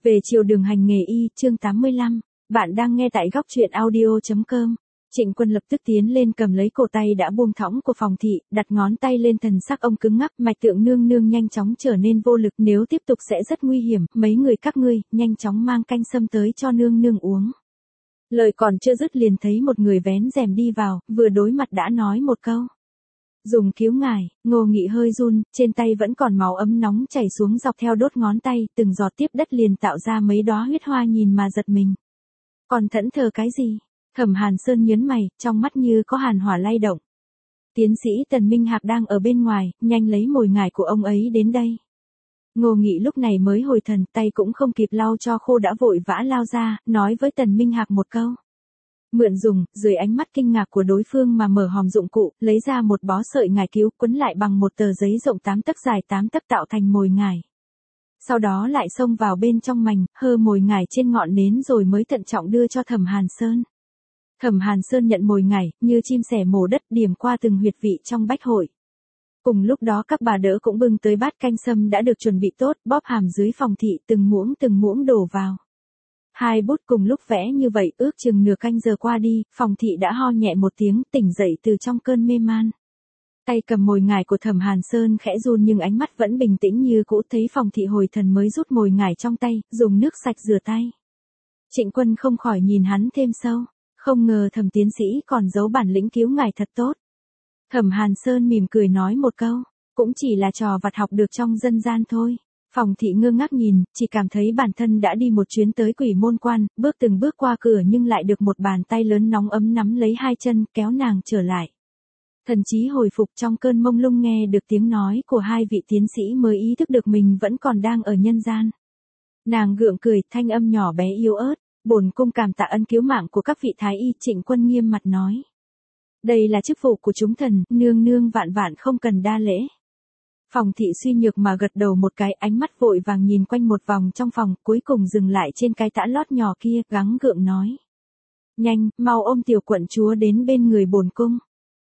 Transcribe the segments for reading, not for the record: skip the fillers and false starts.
Về chiều đường hành nghề y, chương 85, bạn đang nghe tại góc truyện audio.com. Trịnh Quân lập tức tiến lên cầm lấy cổ tay đã buông thõng của Phòng Thị, đặt ngón tay lên thần sắc ông cứng ngắc, mạch tượng nương nương nhanh chóng trở nên vô lực, nếu tiếp tục sẽ rất nguy hiểm, mấy người các ngươi, nhanh chóng mang canh sâm tới cho nương nương uống. Lời còn chưa dứt liền thấy một người vén rèm đi vào, vừa đối mặt đã nói một câu. Dùng cứu ngài, Ngô Nghị hơi run, trên tay vẫn còn máu ấm nóng chảy xuống dọc theo đốt ngón tay, từng giọt tiếp đất liền tạo ra mấy đóa huyết hoa nhìn mà giật mình. Còn thẫn thờ cái gì? Thẩm Hàn Sơn nhớn mày, trong mắt như có hàn hỏa lay động. Tiến sĩ Tần Minh Hạc đang ở bên ngoài, nhanh lấy mồi ngải của ông ấy đến đây. Ngô Nghị lúc này mới hồi thần, tay cũng không kịp lau cho khô đã vội vã lao ra, nói với Tần Minh Hạc một câu. Mượn dùng, dưới ánh mắt kinh ngạc của đối phương mà mở hòm dụng cụ, lấy ra một bó sợi ngải cứu, quấn lại bằng một tờ giấy rộng 8 tấc dài 8 tấc tạo thành mồi ngải. Sau đó lại xông vào bên trong mành, hơ mồi ngải trên ngọn nến rồi mới thận trọng đưa cho Thẩm Hàn Sơn. Thẩm Hàn Sơn nhận mồi ngải, như chim sẻ mổ đất điểm qua từng huyệt vị trong bách hội. Cùng lúc đó các bà đỡ cũng bưng tới bát canh sâm đã được chuẩn bị tốt, bóp hàm dưới Phòng Thị từng muỗng đổ vào. Hai bút cùng lúc vẽ như vậy, ước chừng nửa canh giờ qua đi, Phòng Thị đã ho nhẹ một tiếng, tỉnh dậy từ trong cơn mê man. Tay cầm mồi ngải của Thẩm Hàn Sơn khẽ run nhưng ánh mắt vẫn bình tĩnh như cũ, thấy Phòng Thị hồi thần mới rút mồi ngải trong tay, dùng nước sạch rửa tay. Trịnh Quân không khỏi nhìn hắn thêm sâu, không ngờ Thẩm tiến sĩ còn giấu bản lĩnh cứu ngài thật tốt. Thẩm Hàn Sơn mỉm cười nói một câu, cũng chỉ là trò vặt học được trong dân gian thôi. Phòng Thị ngơ ngác nhìn, chỉ cảm thấy bản thân đã đi một chuyến tới Quỷ Môn Quan, bước từng bước qua cửa nhưng lại được một bàn tay lớn nóng ấm nắm lấy hai chân, kéo nàng trở lại. Thần trí hồi phục trong cơn mông lung nghe được tiếng nói của hai vị tiến sĩ mới ý thức được mình vẫn còn đang ở nhân gian. Nàng gượng cười, thanh âm nhỏ bé yếu ớt, bổn cung cảm tạ ân cứu mạng của các vị thái y. Trịnh Quân nghiêm mặt nói. Đây là chức vụ của chúng thần, nương nương vạn vạn không cần đa lễ. Phòng Thị suy nhược mà gật đầu một cái, ánh mắt vội vàng nhìn quanh một vòng trong phòng, cuối cùng dừng lại trên cái tã lót nhỏ kia, gắng gượng nói. Nhanh, mau ôm tiểu quận chúa đến bên người bổn cung.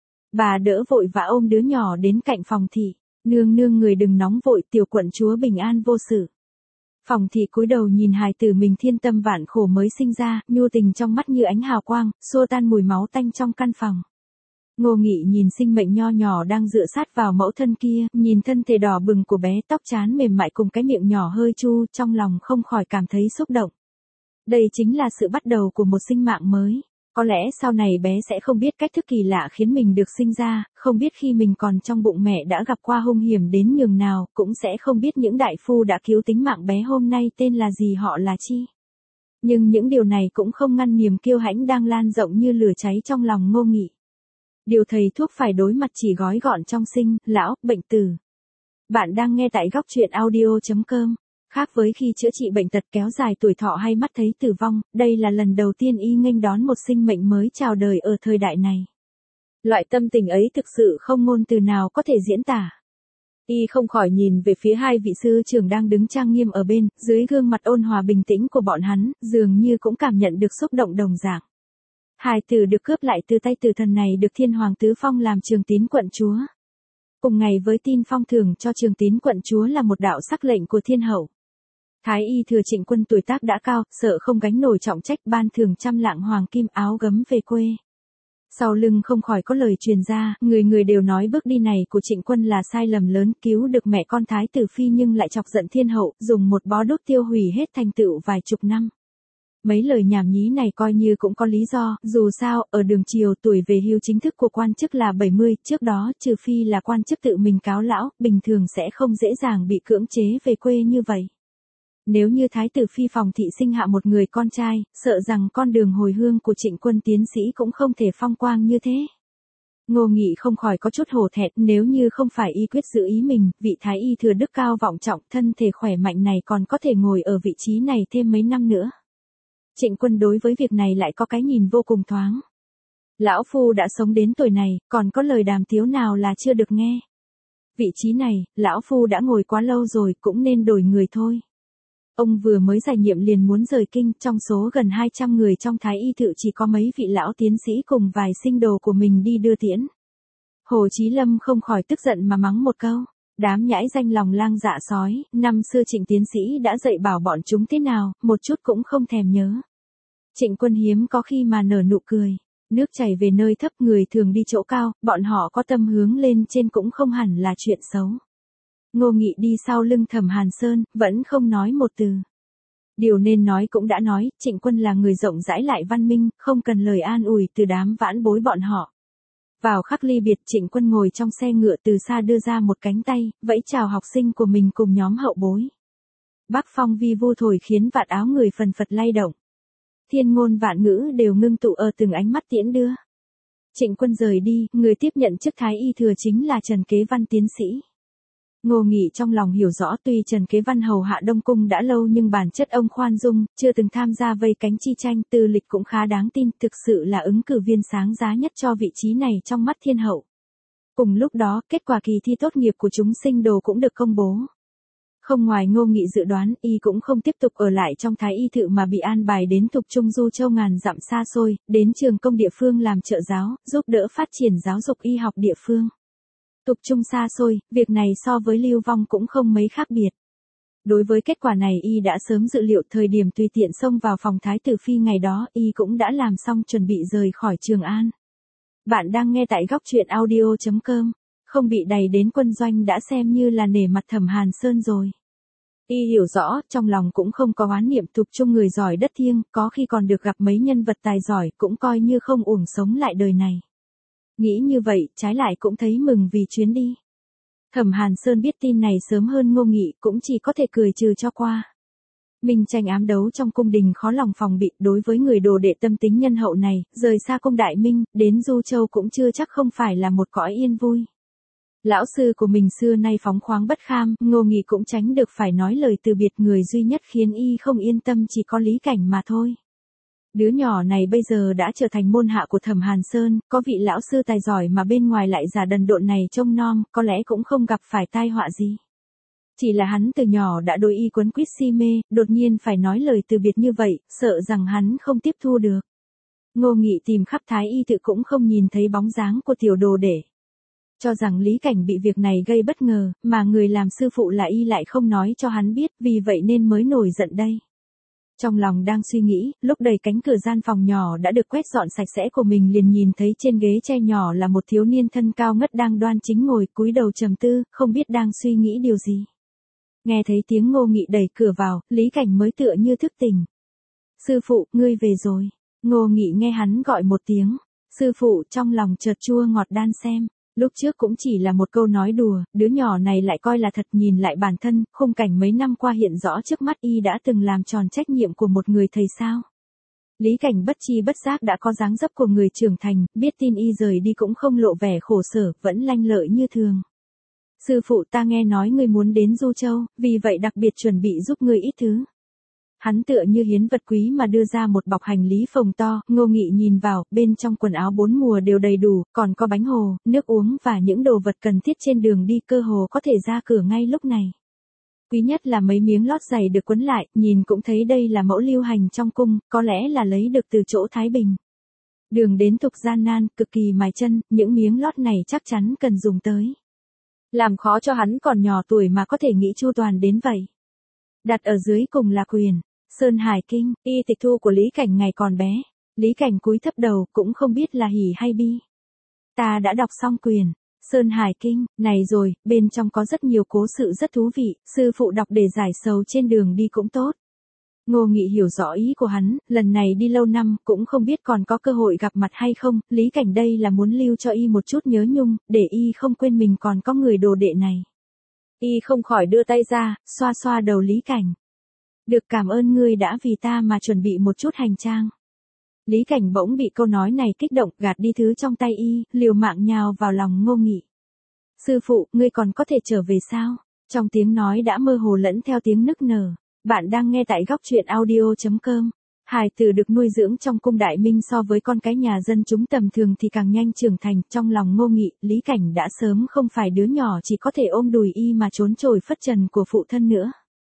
Bà đỡ vội vã ôm đứa nhỏ đến cạnh Phòng Thị, nương nương người đừng nóng vội, tiểu quận chúa bình an vô sự. Phòng Thị cúi đầu nhìn hài tử mình thiên tâm vạn khổ mới sinh ra, nhu tình trong mắt như ánh hào quang, xua tan mùi máu tanh trong căn phòng. Ngô Nghị nhìn sinh mệnh nho nhỏ đang dựa sát vào mẫu thân kia, nhìn thân thể đỏ bừng của bé, tóc trán mềm mại cùng cái miệng nhỏ hơi chu, trong lòng không khỏi cảm thấy xúc động. Đây chính là sự bắt đầu của một sinh mạng mới. Có lẽ sau này bé sẽ không biết cách thức kỳ lạ khiến mình được sinh ra, không biết khi mình còn trong bụng mẹ đã gặp qua hung hiểm đến nhường nào, cũng sẽ không biết những đại phu đã cứu tính mạng bé hôm nay tên là gì, họ là chi. Nhưng những điều này cũng không ngăn niềm kiêu hãnh đang lan rộng như lửa cháy trong lòng Ngô Nghị. Điều thầy thuốc phải đối mặt chỉ gói gọn trong sinh, lão, bệnh tử. Bạn đang nghe tại góc truyện audio.com. Khác với khi chữa trị bệnh tật kéo dài tuổi thọ hay mắt thấy tử vong, đây là lần đầu tiên y nghênh đón một sinh mệnh mới chào đời ở thời đại này. Loại tâm tình ấy thực sự không ngôn từ nào có thể diễn tả. Y không khỏi nhìn về phía hai vị sư trưởng đang đứng trang nghiêm ở bên, dưới gương mặt ôn hòa bình tĩnh của bọn hắn, dường như cũng cảm nhận được xúc động đồng dạng. Hài tử được cướp lại từ tay tử thần này được Thiên Hoàng tứ phong làm Trường Tín quận chúa. Cùng ngày với tin phong thưởng cho Trường Tín quận chúa là một đạo sắc lệnh của Thiên Hậu. Thái y thừa Trịnh Quân tuổi tác đã cao, sợ không gánh nổi trọng trách, ban thưởng 100 lạng hoàng kim, áo gấm về quê. Sau lưng không khỏi có lời truyền ra, người người đều nói bước đi này của Trịnh Quân là sai lầm lớn, cứu được mẹ con Thái tử phi nhưng lại chọc giận Thiên Hậu, dùng một bó đuốc tiêu hủy hết thành tựu vài chục năm. Mấy lời nhảm nhí này coi như cũng có lý do, dù sao, ở đường triều tuổi về hưu chính thức của quan chức là 70, trước đó, trừ phi là quan chức tự mình cáo lão, bình thường sẽ không dễ dàng bị cưỡng chế về quê như vậy. Nếu như Thái tử phi Phòng Thị sinh hạ một người con trai, sợ rằng con đường hồi hương của Trịnh Quân tiến sĩ cũng không thể phong quang như thế. Ngô Nghị không khỏi có chút hổ thẹn, nếu như không phải y quyết giữ ý mình, vị Thái y thừa đức cao vọng trọng, thân thể khỏe mạnh này còn có thể ngồi ở vị trí này thêm mấy năm nữa. Trịnh Quân đối với việc này lại có cái nhìn vô cùng thoáng. Lão phu đã sống đến tuổi này, còn có lời đàm tiếu nào là chưa được nghe. Vị trí này, lão phu đã ngồi quá lâu rồi, cũng nên đổi người thôi. Ông vừa mới giải nhiệm liền muốn rời kinh, trong số gần 200 người trong Thái y thự chỉ có mấy vị lão tiến sĩ cùng vài sinh đồ của mình đi đưa tiễn. Hồ Chí Lâm không khỏi tức giận mà mắng một câu. Đám nhãi danh lòng lang dạ sói, năm xưa Trịnh tiến sĩ đã dạy bảo bọn chúng thế nào, một chút cũng không thèm nhớ. Trịnh Quân hiếm có khi mà nở nụ cười. Nước chảy về nơi thấp, người thường đi chỗ cao, bọn họ có tâm hướng lên trên cũng không hẳn là chuyện xấu. Ngô Nghị đi sau lưng Thẩm Hàn Sơn, vẫn không nói một từ. Điều nên nói cũng đã nói, Trịnh Quân là người rộng rãi lại văn minh, không cần lời an ủi từ đám vãn bối bọn họ. Vào khắc ly biệt, Trịnh Quân ngồi trong xe ngựa từ xa đưa ra một cánh tay, vẫy chào học sinh của mình cùng nhóm hậu bối. Bắc phong vi vu thổi khiến vạt áo người phần phật lay động. Thiên ngôn vạn ngữ đều ngưng tụ ở từng ánh mắt tiễn đưa. Trịnh Quân rời đi, người tiếp nhận chức thái y thừa chính là Trần Kế Văn tiến sĩ. Ngô Nghị trong lòng hiểu rõ, tuy Trần Kế Văn hầu hạ Đông Cung đã lâu nhưng bản chất ông khoan dung, chưa từng tham gia vây cánh chi tranh, tư lịch cũng khá đáng tin, thực sự là ứng cử viên sáng giá nhất cho vị trí này trong mắt thiên hậu. Cùng lúc đó, kết quả kỳ thi tốt nghiệp của chúng sinh đồ cũng được công bố. Không ngoài Ngô Nghị dự đoán, y cũng không tiếp tục ở lại trong thái y thự mà bị an bài đến Thục Trung Du Châu ngàn dặm xa xôi, đến trường công địa phương làm trợ giáo, giúp đỡ phát triển giáo dục y học địa phương. Thục Trung xa xôi, việc này so với Lưu Vong cũng không mấy khác biệt. Đối với kết quả này y đã sớm dự liệu, thời điểm tùy tiện xông vào phòng thái tử phi ngày đó, y cũng đã làm xong chuẩn bị rời khỏi Trường An. Bạn đang nghe tại góc truyện audio.com, không bị đày đến quân doanh đã xem như là nể mặt Thẩm Hàn Sơn rồi. Y hiểu rõ, trong lòng cũng không có oán niệm, Thục Trung người giỏi đất thiêng, có khi còn được gặp mấy nhân vật tài giỏi, cũng coi như không uổng sống lại đời này. Nghĩ như vậy, trái lại cũng thấy mừng vì chuyến đi. Thẩm Hàn Sơn biết tin này sớm hơn Ngô Nghị, cũng chỉ có thể cười trừ cho qua. Minh tranh ám đấu trong cung đình khó lòng phòng bị, đối với người đồ đệ tâm tính nhân hậu này, rời xa cung Đại Minh, đến Du Châu cũng chưa chắc không phải là một cõi yên vui. Lão sư của mình xưa nay phóng khoáng bất kham, Ngô Nghị cũng tránh được phải nói lời từ biệt, người duy nhất khiến y không yên tâm chỉ có Lý Cảnh mà thôi. Đứa nhỏ này bây giờ đã trở thành môn hạ của Thẩm Hàn Sơn, có vị lão sư tài giỏi mà bên ngoài lại giả đần độn này trông nom, có lẽ cũng không gặp phải tai họa gì. Chỉ là hắn từ nhỏ đã đối y quấn quýt si mê, đột nhiên phải nói lời từ biệt như vậy, sợ rằng hắn không tiếp thu được. Ngô Nghị tìm khắp thái y tự cũng không nhìn thấy bóng dáng của tiểu đồ đệ. Cho rằng Lý Cảnh bị việc này gây bất ngờ, mà người làm sư phụ là y lại không nói cho hắn biết, vì vậy nên mới nổi giận đây. Trong lòng đang suy nghĩ, lúc đẩy cánh cửa gian phòng nhỏ đã được quét dọn sạch sẽ của mình liền nhìn thấy trên ghế tre nhỏ là một thiếu niên thân cao ngất đang đoan chính ngồi, cúi đầu trầm tư, không biết đang suy nghĩ điều gì. Nghe thấy tiếng Ngô Nghị đẩy cửa vào, Lý Cảnh mới tựa như thức tỉnh. Sư phụ, ngươi về rồi. Ngô Nghị nghe hắn gọi một tiếng. Sư phụ, trong lòng chợt chua ngọt đan xen. Lúc trước cũng chỉ là một câu nói đùa, đứa nhỏ này lại coi là thật, nhìn lại bản thân, khung cảnh mấy năm qua hiện rõ trước mắt, y đã từng làm tròn trách nhiệm của một người thầy sao. Lý Cảnh bất chi bất giác đã có dáng dấp của người trưởng thành, biết tin y rời đi cũng không lộ vẻ khổ sở, vẫn lanh lợi như thường. Sư phụ, ta nghe nói ngươi muốn đến Du Châu, vì vậy đặc biệt chuẩn bị giúp ngươi ít thứ. Hắn tựa như hiến vật quý mà đưa ra một bọc hành lý phồng to, Ngô Nghị nhìn vào, bên trong quần áo 4 mùa đều đầy đủ, còn có bánh hồ, nước uống và những đồ vật cần thiết trên đường đi, cơ hồ có thể ra cửa ngay lúc này. Quý nhất là mấy miếng lót giày được quấn lại, nhìn cũng thấy đây là mẫu lưu hành trong cung, có lẽ là lấy được từ chỗ Thái Bình. Đường đến Thục gian nan, cực kỳ mài chân, những miếng lót này chắc chắn cần dùng tới. Làm khó cho hắn còn nhỏ tuổi mà có thể nghĩ chu toàn đến vậy. Đặt ở dưới cùng là quyền Sơn Hải Kinh, y tịch thu của Lý Cảnh ngày còn bé. Lý Cảnh cúi thấp đầu, cũng không biết là hỉ hay bi. Ta đã đọc xong quyền Sơn Hải Kinh, này rồi, bên trong có rất nhiều cố sự rất thú vị, sư phụ đọc để giải sầu trên đường đi cũng tốt. Ngô Nghị hiểu rõ ý của hắn, lần này đi lâu năm, cũng không biết còn có cơ hội gặp mặt hay không, Lý Cảnh đây là muốn lưu cho y một chút nhớ nhung, để y không quên mình còn có người đồ đệ này. Y không khỏi đưa tay ra, xoa xoa đầu Lý Cảnh. Được, cảm ơn ngươi đã vì ta mà chuẩn bị một chút hành trang. Lý Cảnh bỗng bị câu nói này kích động, gạt đi thứ trong tay y, liều mạng nhào vào lòng Ngô Nghị. Sư phụ, ngươi còn có thể trở về sao? Trong tiếng nói đã mơ hồ lẫn theo tiếng nức nở. Bạn đang nghe tại góc truyện audio.com. Hài tử được nuôi dưỡng trong cung Đại Minh so với con cái nhà dân chúng tầm thường thì càng nhanh trưởng thành, trong lòng Ngô Nghị, Lý Cảnh đã sớm không phải đứa nhỏ chỉ có thể ôm đùi y mà trốn trồi phất trần của phụ thân nữa.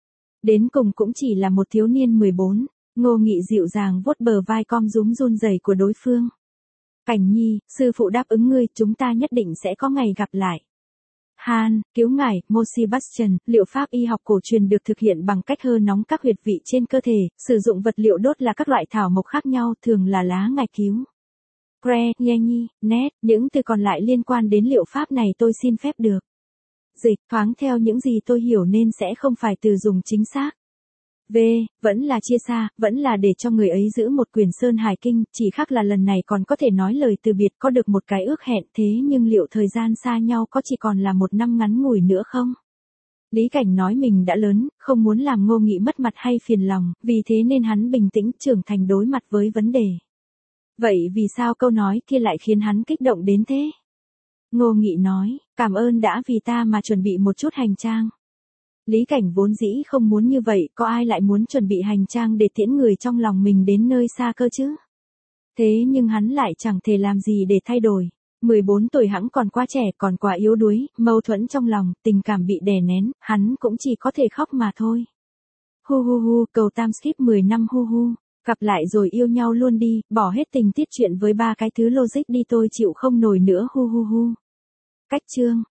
Đến cùng cũng chỉ là một thiếu niên 14, Ngô Nghị dịu dàng vuốt bờ vai com rúm run rẩy của đối phương. Cảnh Nhi, sư phụ đáp ứng ngươi, chúng ta nhất định sẽ có ngày gặp lại. Han, cứu ngài, Mo Sebastian, liệu pháp y học cổ truyền được thực hiện bằng cách hơ nóng các huyệt vị trên cơ thể, sử dụng vật liệu đốt là các loại thảo mộc khác nhau, thường là lá ngải cứu. Pre, Yenny, Net, những từ còn lại liên quan đến liệu pháp này tôi xin phép được dịch thoáng theo những gì tôi hiểu nên sẽ không phải từ dùng chính xác. V, vẫn là chia xa, vẫn là để cho người ấy giữ một quyển Sơn Hải Kinh, chỉ khác là lần này còn có thể nói lời từ biệt, có được một cái ước hẹn, thế nhưng liệu thời gian xa nhau có chỉ còn là 1 năm ngắn ngủi nữa không? Lý Cảnh nói mình đã lớn, không muốn làm Ngô Nghị mất mặt hay phiền lòng, vì thế nên hắn bình tĩnh trưởng thành đối mặt với vấn đề. Vậy vì sao câu nói kia lại khiến hắn kích động đến thế? Ngô Nghị nói, cảm ơn đã vì ta mà chuẩn bị một chút hành trang. Lý Cảnh vốn dĩ không muốn như vậy, có ai lại muốn chuẩn bị hành trang để tiễn người trong lòng mình đến nơi xa cơ chứ? Thế nhưng hắn lại chẳng thể làm gì để thay đổi. 14 tuổi hắn còn quá trẻ, còn quá yếu đuối, mâu thuẫn trong lòng, tình cảm bị đè nén, hắn cũng chỉ có thể khóc mà thôi. Hu hu hu, cầu tam skip 10 năm hu hu. Gặp lại rồi yêu nhau luôn đi, bỏ hết tình tiết chuyện với 3 cái thứ logic đi, tôi chịu không nổi nữa hu hu hu. Cách chương